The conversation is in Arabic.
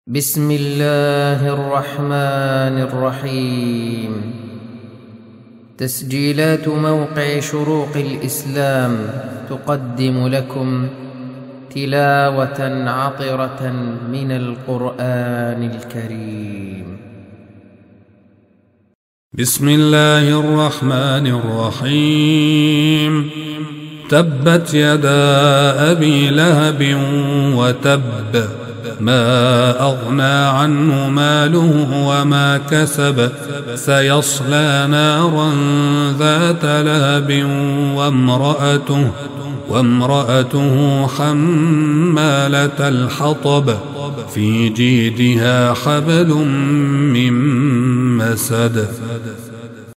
بسم الله الرحمن الرحيم. تسجيلات موقع شروق الإسلام تقدم لكم تلاوة عطرة من القرآن الكريم. بسم الله الرحمن الرحيم. تبت يدا أبي لهب وتب، ما أغنى عنه ماله وما كسب، سيصلى نارا ذات لهب وامرأته حمالة الحطب، في جيدها حبل من مسد.